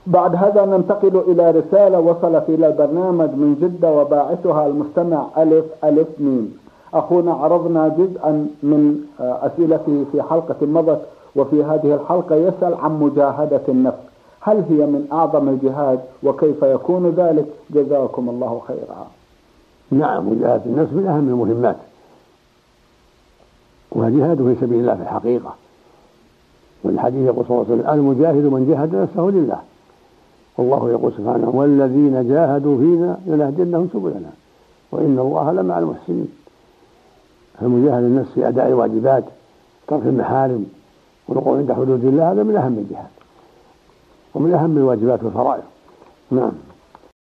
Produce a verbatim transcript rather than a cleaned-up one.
بعد هذا ننتقل إلى رسالة وصلت إلى البرنامج من جدة وباعثها المستمع ألف ألف ميم. أخونا عرضنا جزءا من أسئلته في حلقة مضت، وفي هذه الحلقة يسأل عن مجاهدة النفس، هل هي من أعظم الجهاد وكيف يكون ذلك؟ جزاكم الله خيرا. نعم، مجاهدة النفس من أهم المهمات، وجهاد في سبيل الله في الحقيقة. والحديث يقول صلى الله عليه وسلم: المجاهد من جاهد نفسه لله. والله يقول سبحانه: والذين جاهدوا فينا لنهدينهم سبلنا وإن الله لمع المحسنين. فمجاهدة النفس في أداء الواجبات، ترك المحارم، والوقوف عند حدود الله، هذا من أهم الجهاد ومن أهم الواجبات والفرائض. نعم.